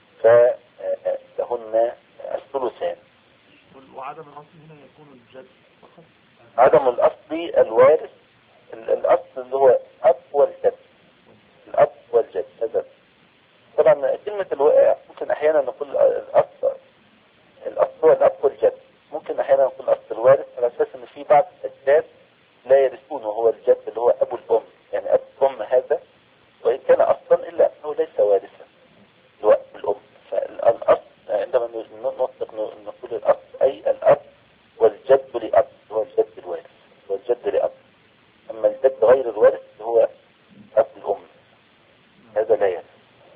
فلهن الثلثان. وعدم الأصل هنا يكون الجد فقط. عدم الأصل الوارث، الأصل اللي هو أب والجد، الأب والجد. هذا طبعا كلمة ممكن أحيانا نقول الأصل هو الأب والجد، ممكن أحيانا نقول الأصل الوارث على أساس أن في بعض الأجداد لا يرثون وهو الجد اللي هو أبو الأم، يعني أبو الأم هذا وإن كان أصلا إلا أنه ليس وارثا اللي هو أبو الأم. فالأصل عندما نطلق نقول الأصل أي الأب والجد لأب هو الجد الوارث، هو الجد لأب. أما الجد غير الوارث هو أب الأم، هذا لا يرث.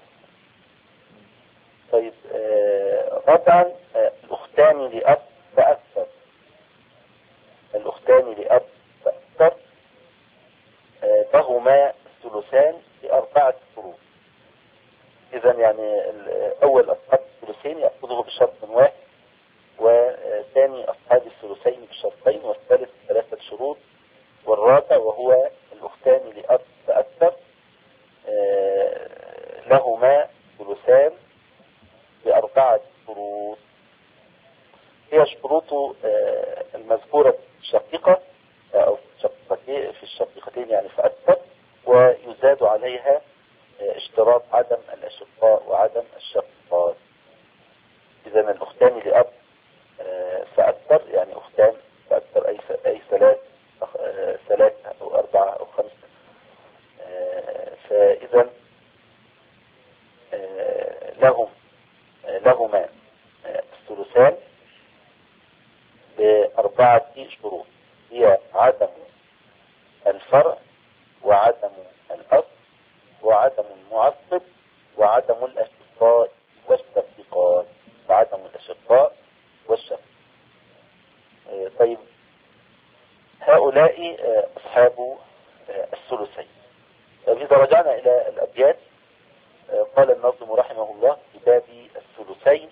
طيب رابعا الأختان لأب فأكثر، الأختان لأب فأكثر لهما الثلثان ب4 شروط. إذا يعني أول أصحاب الثلثين يأخذه بشرط واحد، وثاني أصحاب الثلثين بشرطين، والثالث 3 شروط، والرابع وهو الأختان لأب فأكثر لهما ثلثان ب4 شروط. هي شروط المذكورة الشقيقة أو في الشقيقتين يعني فأكثر، ويزاد عليها اشتراط عدم الأشقاء وعدم الشقيقات. إذا الأختان لأب فأكثر يعني أختان فأكثر أي 3 أو 4 أو 5. فإذا لهما الثلثان شروط، هي عدم الفرع وعدم الأصل وعدم المعصب وعدم الأشقاء والشقيقات، وعدم الأشقاء والشقيقات. طيب هؤلاء أصحاب الثلثين. طيب إذا رجعنا إلى الأبيات، قال الناظم رحمه الله في باب الثلثين،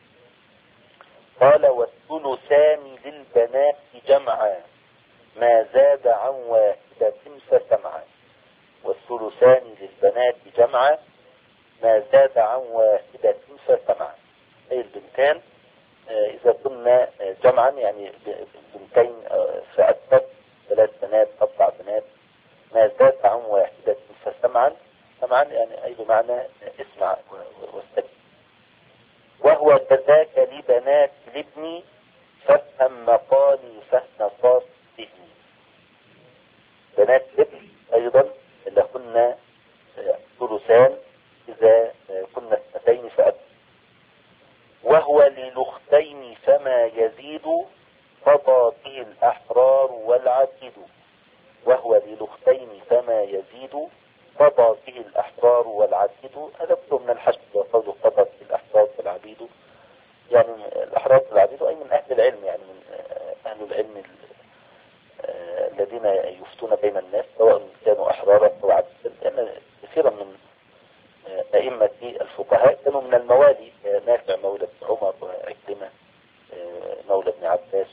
قال والثلثان للبنات جمعا ما زاد عن واحدة فسمعا. والثلثان للبنات جمعا ما زاد عن واحدة فسمعا، أي البنتان إذا كنا جمعا يعني بنتين فأكثر، 3 بنات 4 بنات، ما زاد عن واحدة فسمعا، سمعا يعني أي بمعنى اسمع واستجب. وهو كذاك لبنات الابن فافهم مقالي فهم صاص ذهني. بنات الابن أيضا لهن ثلثان إذا كنا 2 فأكثر. وهو للأختين فما يزيد قضى به الأحرار والعبيد. وهو للأختين فما يزيد قضى به الأحرار والعبيد. هذا كله من الحشد، وقوله قضى به الأحرار والعبيد يعني الأحرار والعبيد أي من أهل العلم، يعني من أهل العلم الذين يفتون بين الناس سواء كانوا أحرارا أو عبيدا، لأن كثيرا من أئمة الفقهاء كانوا من الموالي، نافع مولى بن عمر وعكرمة مولى بن عباس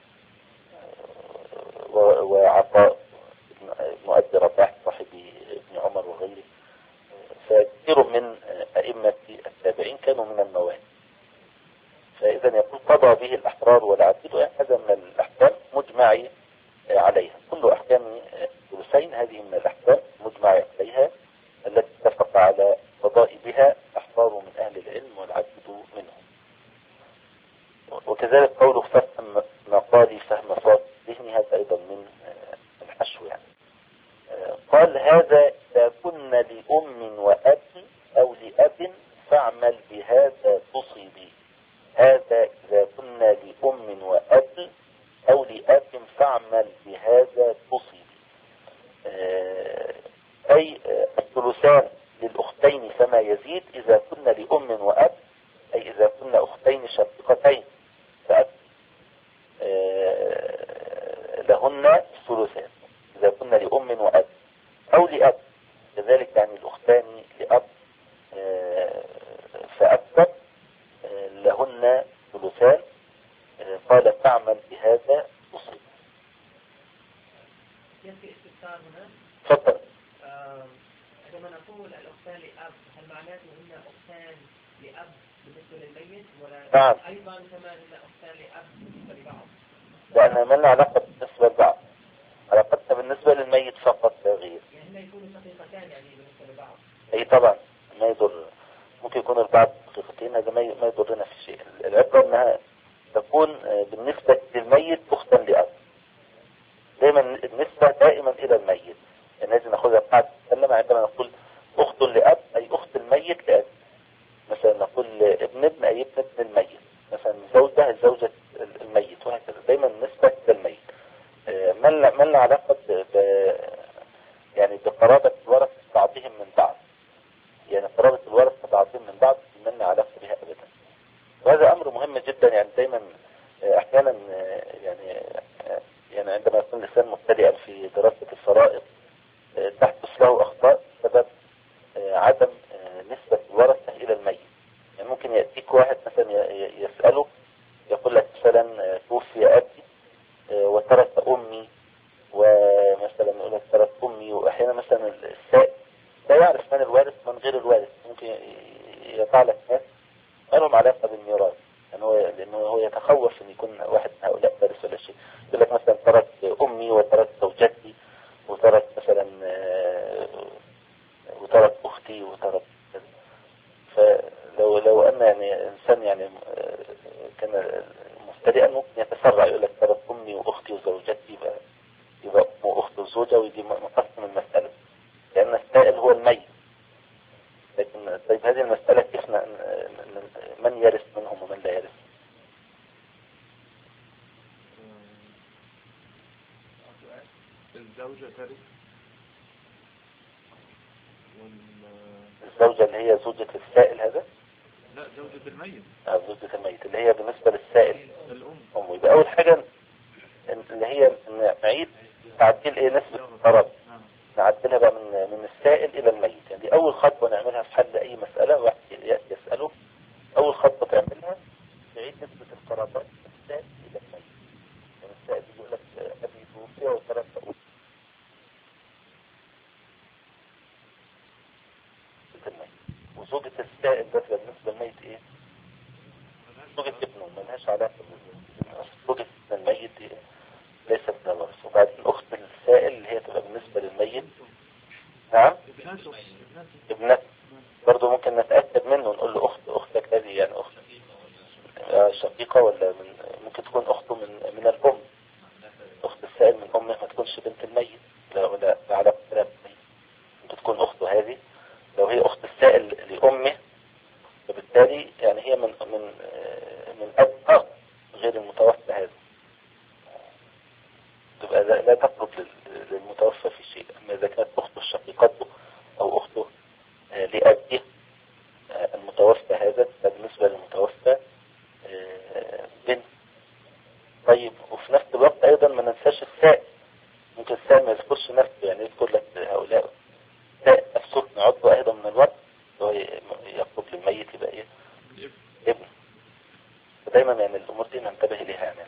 وعطاء بن أبي رباح صاحب ابن عمر وغيره. فكثير من أئمة التابعين كانوا من الموالي. فإذا يقول قضى به الأحرار والعبيد، هذا من الأحكام مجمع عليها. كل أحكام الثلثين هذه من الأحكام مجمع عليها التي اتفق على قضاء بها أحرار من أهل العلم والعبيد منهم. وكذلك قوله فهم مقالي فهم صاد ذهني، هذا أيضا من الحشو يعني. قال هذا إذا كن لأم وأب أو لأب فاعمل بهذا تصيبي. هذا إذا كن لأم وأب أو لأب فاعمل بهذا تصيبي. أي الثلثان للأختين فما يزيد إذا كن لأم وأب، أي إذا كن أختين شقيقتين فأب لهن الثلثان إذا كن لأم وأب أو لأب، كذلك يعني الأختان لأب فأكثر لهن ثلثان. قال فاعمل بهذا تصيب. يكفي استفسار هنا. تفضل. عندما نقول الأختان لأب، هل معناته هن أختان لأب بالنسبة للميت ولا نعم. أيضا كمان هن أختان لأب بالنسبة لبعض؟ لأنها ما لها علاقة بالنسبة لبعض، علاقتها بالنسبة للميت فقط لا غير. يعني هن يكونوا شقيقتان يعني بالنسبة لبعض؟ أي طبعا ما يضر، ممكن يكون البعض شقيقتين، هذا ما يضرنا في شيء. العبرة أنها تكون بالنسبة للميت أختا لأب، دائما النسبة دائما إلى الميت. يعني لازم ناخذها بعد نتكلم عندما نقول أخت لأب أي أخت الميت لأب. مثلا نقول ابن أي ابن الميت، مثلا زوجة الميت، وهكذا دائما النسبة للميت. ما لنا علاقة يعني بقرابة الورث بعضهم من بعض، يعني قرابة الورث بعضهم من بعض ما لنا علاقة بها أبدا. وهذا أمر مهم جدا، يعني دائما أحيانا يعني عندما يكون الإنسان مبتدئا في دراسة الفرائض تحدث له أخطاء بسبب عدم نسبة الورثة إلى الميت. يعني ممكن يأتيك واحد مثلا يسأله يقول لك مثلا توفي أبي وترك أمي، ومثلا يقول لك ترك أمي، وأحيانا مثلا السائل لا يعرف من الوارث من غير الوارث، ممكن يقع لك ناس ما لهم علاقة بالميراث، يعني لأنه هو يتخوف أن يكون واحد من هؤلاء وارث ولا شيء. يقول لك مثلا ترك أمي وترك زوجتي وترك مثلا وترك أختي وترك. فلو أن يعني إنسان يعني كان مبتدئا ممكن يتسرع يقول لك ترك أمي وأختي وزوجتي، يبقى أم وأخت وزوجة، ويجي مقسم المسألة لأن السائل هو الميت. لكن طيب هذه المسألة كيف من يرث منهم ومن لا يرث؟ الزوجة ترث الزوجة اللي هي زوجة السائل هذا؟ لا، زوجة الميت. زوجة الميت اللي هي بالنسبة للسائل الأم. أمه. يبقى أول حاجة اللي هي نعيد تعديل إيه نسبة القرابة، نعدلها بقى من السائل إلى الميت. يعني دي أول خطوة نعملها في حل أي مسألة. واحد يسأله أول خطوة تعملها تعيد نسبة القرابات من السائل إلى الميت. يعني السائل يقول لك أبي توفي وثلاث أقول الميت، وزوجة السائل بس بالنسبة للميت إيه؟ زوجة ابنه ملهاش علاقة زوجة الميت ليست من الورث. وبعدين أخت السائل اللي هي تبقى بالنسبة للميت نعم ابنته برضه ممكن نتأكد منه ونقول له أختك هذه يعني أخت شقيقة ولا ممكن تكون أخته من الأم. أخت السائل من أمه ما تكونش بنت الميت، لا على كلام الميت ممكن تكون أخته هذه. لو هي أخت السائل لأمه فبالتالي يعني هي من أب غير المتوفى هذا، تبقى لا تقرب للمتوفى في شيء. أما إذا كانت أخته شقيقته أو أخته لأبيه المتوفى هذا بالنسبة للمتوفى بنت. طيب وفي نفس الوقت أيضا ما ننساش السائل. ممكن السائل ما يذكرش نفسه، يعني يذكر لك هؤلاء السائل نفسه نعده أيضا من الوقت وهو يقرب للميت يبقى إيه؟ ابن. فدايما يعني الأمور دي ننتبه إليها يعني.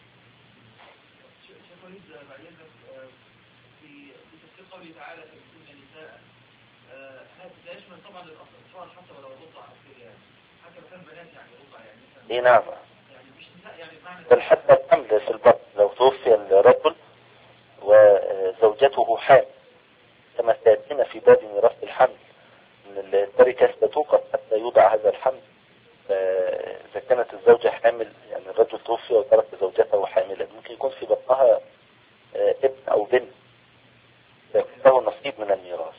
في تفسير قوله تعالى في النساء هذا يشمل طبعا الأطفال حتى ولو رضع يعني حتى لو كان بنات يعني رضع يعني إيه نعم. يعني مش نساء يعني بمعنى بل حتى الحمل في البطن لو توفي الرجل وزوجته حامل كما سيأتينا في باب ميراث الحمل ان التركة ستوقف حتى يوضع هذا الحمل. إذا كانت الزوجة حامل يعني الرجل توفي وترك زوجته حاملا ممكن يكون في بطنها ابن أو بنت يكون له نصيب من الميراث.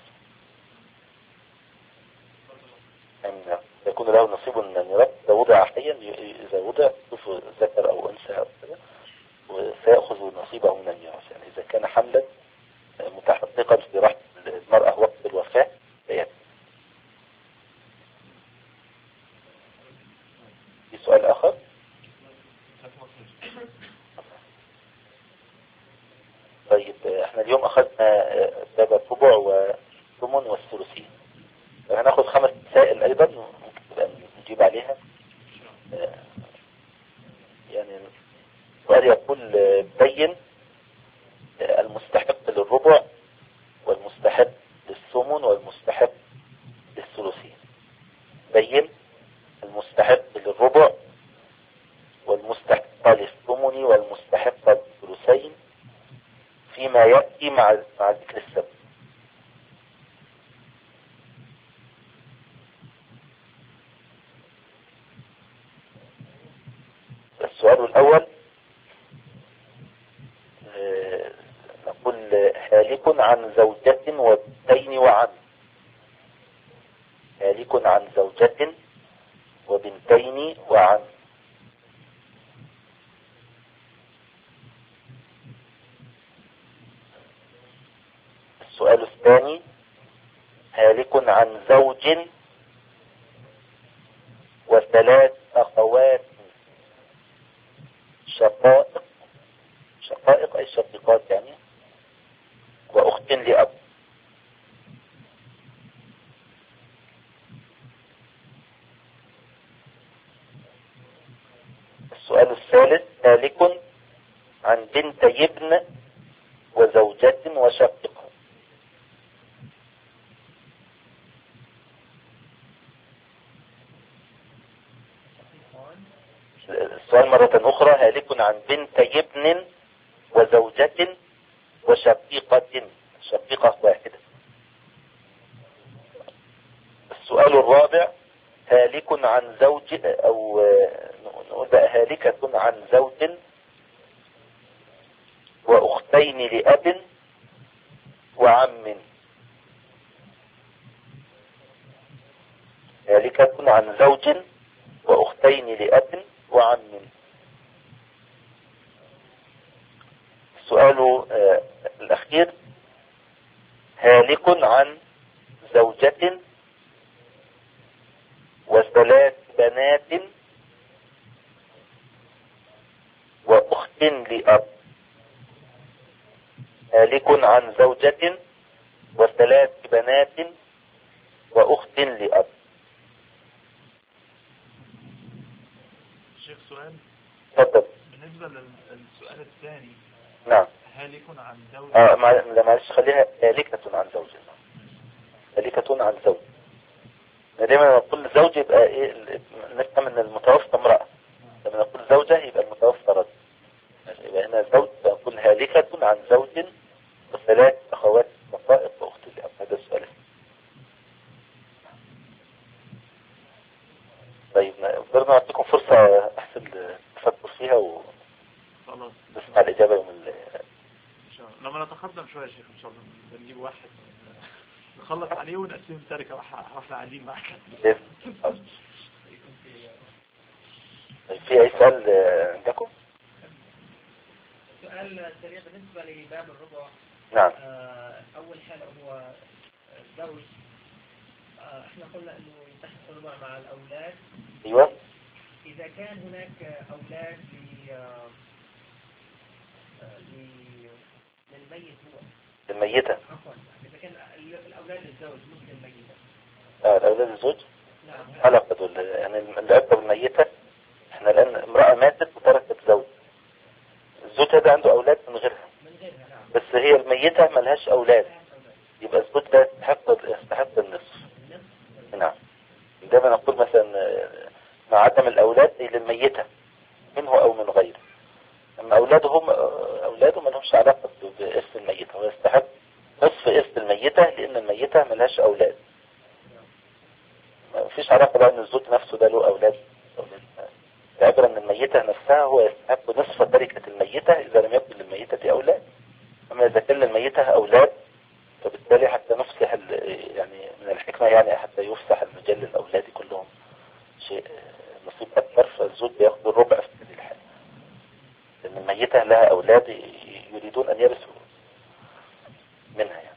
يكون له نصيب من الميراث إذا وضع حيا، إذا وضع ذكر أو أنثى أو كذا وسيأخذ نصيبه من الميراث. يعني إذا كان حملا متحققا في رحم المرأة وقت الوفاة فيأتي. في سؤال آخر؟ طيب احنا اليوم أخذنا باب الربع والثمن والثلثين. هناخد 5 مسائل أيضا ممكن نجيب عليها. يعني سؤال يقول بين المستحق للربع والمستحق للثمن والمستحق للثلثين. بين المستحق للربع والمستحق للثمن والمستحق للثلثين فيما يأتي مع ذكر السبب. السؤال الأول نقول هالك عن زوجة وبنتين وعم. هالك عن زوجة وبنتين وعم. السؤال الثاني هالك عن زوج وثلاث أخوات شقائق أي شقيقات يعني وأخت لأب. السؤال الثالث هالك عن بنتي ابن وزوجة وشقيقة. السؤال مرة أخرى هالك عن بنتي ابن وزوجة وشقيقة، شقيقة واحدة. السؤال الرابع هالك عن زوج أو نقول بقى هالكة عن زوج وأختين لأب وعم. هالكة عن زوج وأختين لأب وعم. السؤال الأخير هالك عن زوجة وثلاث بنات وأخت لأب. هالك عن زوجة وثلاث بنات وأخت لأب. شيخ سؤال. تفضل. بالنسبة للسؤال الثاني. نعم. هالك عن زوجة. معلش خليها هالكة عن زوجة. هالكة عن زوج. دايما نقول زوج يبقى ايه، نفهم ان المتوفى امرأة. لما نقول زوجة يبقى المتوفى رجل. يبقى هنا زوج نقول هالكة عن زوج وثلاث اخوات شقائق واخت لأب. هذا السؤال. طيب نقدر نعطيكم فرصة احسن تفكر فيها خلاص ونسمع الاجابة يوم ان شاء الله. لما نتقدم شوية يا شيخ ان شاء الله بنجيب واحد نخلص عليه ونقسم تركة واحنا قاعدين معك. في اي سؤال عندكم؟ سؤال سريع بالنسبة لباب الربع. نعم. أول حاجة هو الزوج. احنا قلنا انه يتحق الربع مع الأولاد. ايوه. إذا كان هناك أولاد للميت هو. الميتة. عفوا. إذا كان الأولاد للزوج مش للميتة. الأولاد الزوج. نعم. علاقة دول يعني العلاقة بالميتة. احنا الآن امرأة ماتت وتركت زوج. الزوج هذا عنده أولاد من غيرها. نعم. بس هي الميتة ملهاش أولاد. يبقى الزوج ده يستحق النصف. نعم. دايما نقول مثلا مع عدم الأولاد للميتة منه أو من غيره. أما أولاده ما لهمش علاقة بإرث الميتة. هو يستحق نصف إرث الميتة لأن الميتة ملهاش أولاد. ما فيش علاقة بقى أن الزوج نفسه ده له أولاد. العبرة أن الميتة نفسها هو يستحق نصف تركة الميتة إذا لم يكن للميتة أولاد. أما إذا كان للميتة أولاد فبالتالي حتى نفسح يعني من الحكمة يعني حتى يفسح المجال للأولاد كلهم شيء نصيب أكبر. فالزوج بياخد الربع في هذه الحالة لأن الميتة لها أولاد يريدون أن يرثوا منها يعني.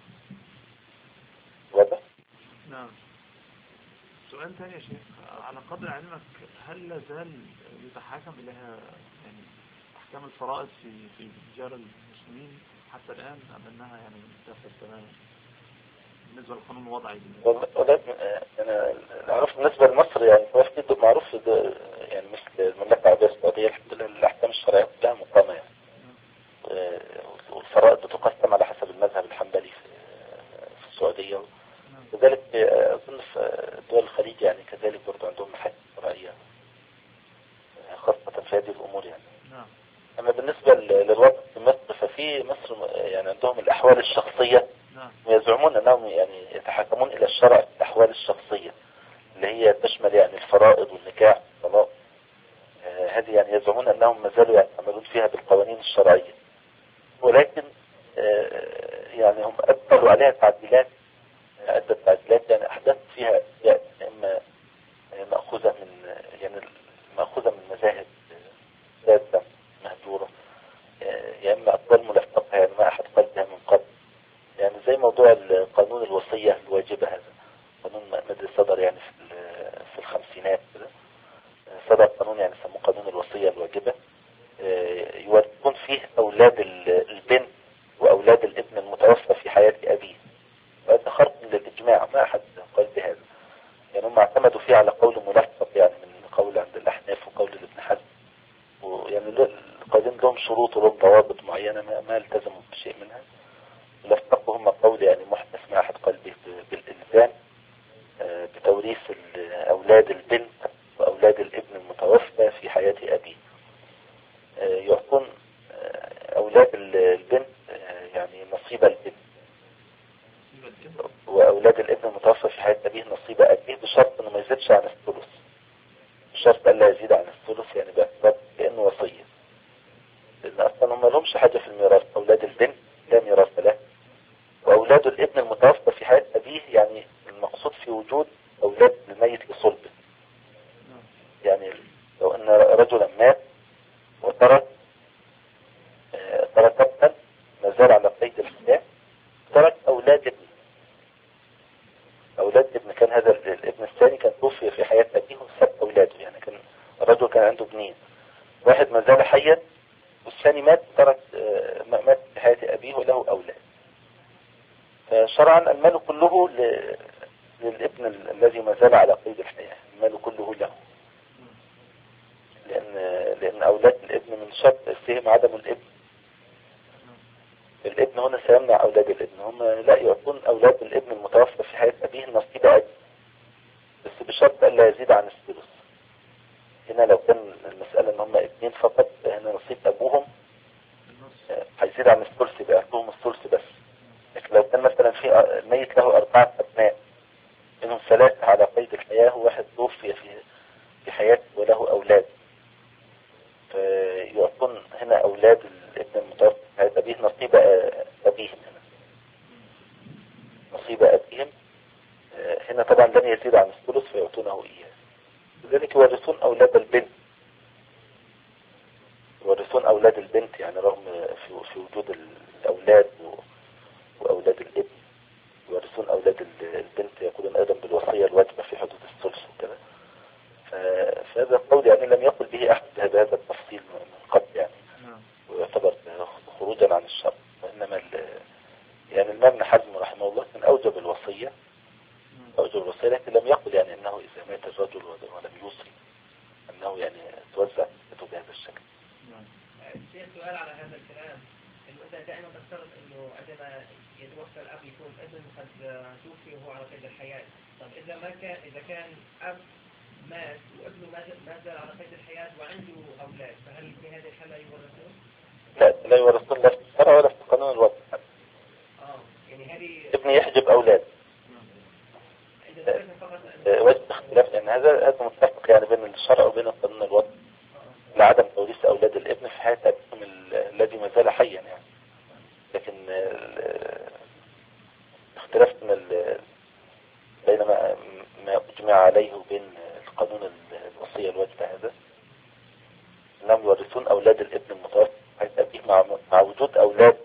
واضح؟ نعم. سؤال ثاني يا شيخ، على قدر علمك هل لا زال يتحاكم إليها يعني أحكام الفرائض في رجال المسلمين حتى الآن أم أنها يعني منتهية تماما بالنسبة للقانون الوضعي؟ أنا أعرف بالنسبة لمصر يعني هو في معروف يعني مثل المملكة العربية السعودية الحمد لله الأحكام الشرعية كلها مقامة يعني. والفرائض بتقسم على حسب المذهب الحنبلي في السعودية. وذلك أظن في دول الخليج يعني كذلك برضو عندهم محاكم شرعية خاصة في هذه الأمور يعني. أما بالنسبة للوضع في مصر ففي مصر يعني عندهم الأحوال الشخصية ويزعمون أنهم يعني يتحكمون إلى الشرع في الأحوال الشخصية اللي هي تشمل يعني الفرائض والنكاح والطلاق. هذه يعني يزعمون أنهم ما زالوا يعملون فيها بالقوانين الشرعية ولكن يعني هم أدخلوا عليها تعديلات عدة تعديلات يعني أحدث فيها إما مأخوذة من مذاهب ثابتة مهجورة يا إما أقوال ملفقة يعني ما أحد قال بها من قبل يعني زي موضوع قانون الوصية الواجبة. هذا قانون مدري صدر يعني في الخمسينات صدر قانون يعني سموه قانون الوصية الواجبة. يكون فيه أولاد البنت وأولاد الابن المتوفى في حياة أبيه. وهذا خرق للإجماع ما أحد قال بهذا يعني هم اعتمدوا فيه على قول ملفق يعني من قول عند الأحناف وقول لابن حزم. ويعني القائلين لهم شروط ولهم ضوابط معينة ما التزموا بشيء منها. لفقوا هم قول يعني محدث ما أحد قال به بالإلزام بتوريث أولاد البنت وأولاد الابن المتوفى في حياة أبيه. يعطون أولاد البنت يعني نصيب البنت وأولاد الابن المتوفى في حياة أبيه نصيب أبيه بشرط أنه ما يزيدش عن الثلث. بشرط ألا يزيد عن الثلث يعني باعتبار كأنه وصية. لأن أصلا هم لهمش حاجة في الميراث. أولاد البنت لا ميراث له وأولاد الابن المتوفى في حياة أبيه يعني المقصود في وجود أولاد الميت لصلبه. يعني لو أن رجلا مات وترك ابنا ما زال على قيد الحياة ترك أولاد ابنين، واحد ما زال حيا والثاني مات ترك مات في حياة أبيه وله أولاد. فشرعا المال كله للابن الذي ما زال على قيد الحياة، المال كله له، لأن أولاد الابن من شرط استهم عدم الابن. الابن هنا سيمنع أولاد الابن، هم لا يعطون أولاد الابن المتوفى في حياة أبيه النصيب أجل، بس بشرط ألا يزيد عن الثلث. هنا لو كان المسألة ان هم ابنين فقط، هنا نصيب أبوهم هيزيد عن الثلث، بيعطوهم الثلث بس. لكن لو كان مثلا في ميت له 4 أبناء، منهم 3 على قيد الحياة وواحد توفي في حياته وله أولاد، فيعطون هنا أولاد الابن المتوفى في حياة أبيه نصيب أبيهم، هنا نصيب أبيهم. هنا طبعا لن يزيد عن الثلث فيعطونه إياه. لذلك يورثون أولاد البنت، يورثون أولاد البنت، يعني رغم في وجود الأولاد وأولاد الابن يورثون أولاد البنت، يقولون أيضا بالوصية الواجبة في حدود الثلث وكذا. فهذا القول يعني لم يقل به أحد بهذا التفصيل من قبل يعني، ويعتبر خروجا عن الشرع. وإنما يعني الإمام ابن حزم رحمه الله كان أوجب الوصية، لكن لم يقل يعني أنه إذا مات الرجل ولم يوصي أنه يعني توزع نسبته بهذا الشكل. في سؤال على هذا الكلام، إنه أنت دائما تفترض إنه عندما يتوفى الأب يكون ابن قد توفي وهو على قيد الحياة. طب إذا كان أب مات وابنه ما زال على قيد الحياة وعنده أولاد، فهل في هذه الحالة يورثون؟ لا يورثون لا في الشرع ولا في قانون الوضع. يعني هذه ابن يحجب أولاد. وجه اختلاف، لأن هذا متفق يعني بين الشرع وبين قانون الوضع لعدم توريث أولاد الابن في حياة أبيهم الذي ما زال حيا يعني. لكن اختلاف بين ما أجمع عليه وبين القانون الوصية الواجبة هذا، أنهم يورثون أولاد الابن المتوفى في حياة أبيه مع وجود أولاد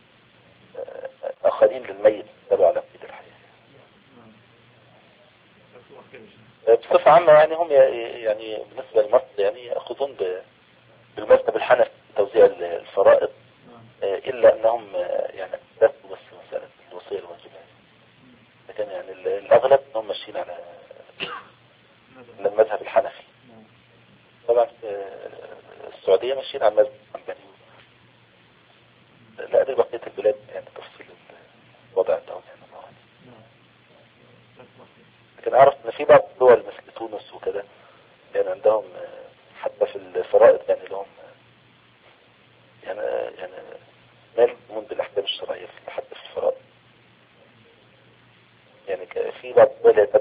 آخرين للميت زالوا على قيد الحياة. بصفة عامة يعني هم يعني بالنسبة لمصر يعني يأخذون بالمذهب الحنفي في توزيع الفرائض، إلا أنهم يعني أثبتوا بس مسألة الوصية الواجبة. لكن يعني الأغلب أنهم ماشيين على المذهب الحنفي. طبعا السعودية ماشيين على المذهب الحنبلي. لا دي بقية البلاد يعني تفصيل الوضع عندهم يعني الله أعلم. لكن أعرف أن في بعض الدول مثل تونس وكذا يعني عندهم حتى في الفرائض يعني لهم يعني ما يلزمون بالأحكام الشرعية حتى في الفرائض. يعني في بعض الدول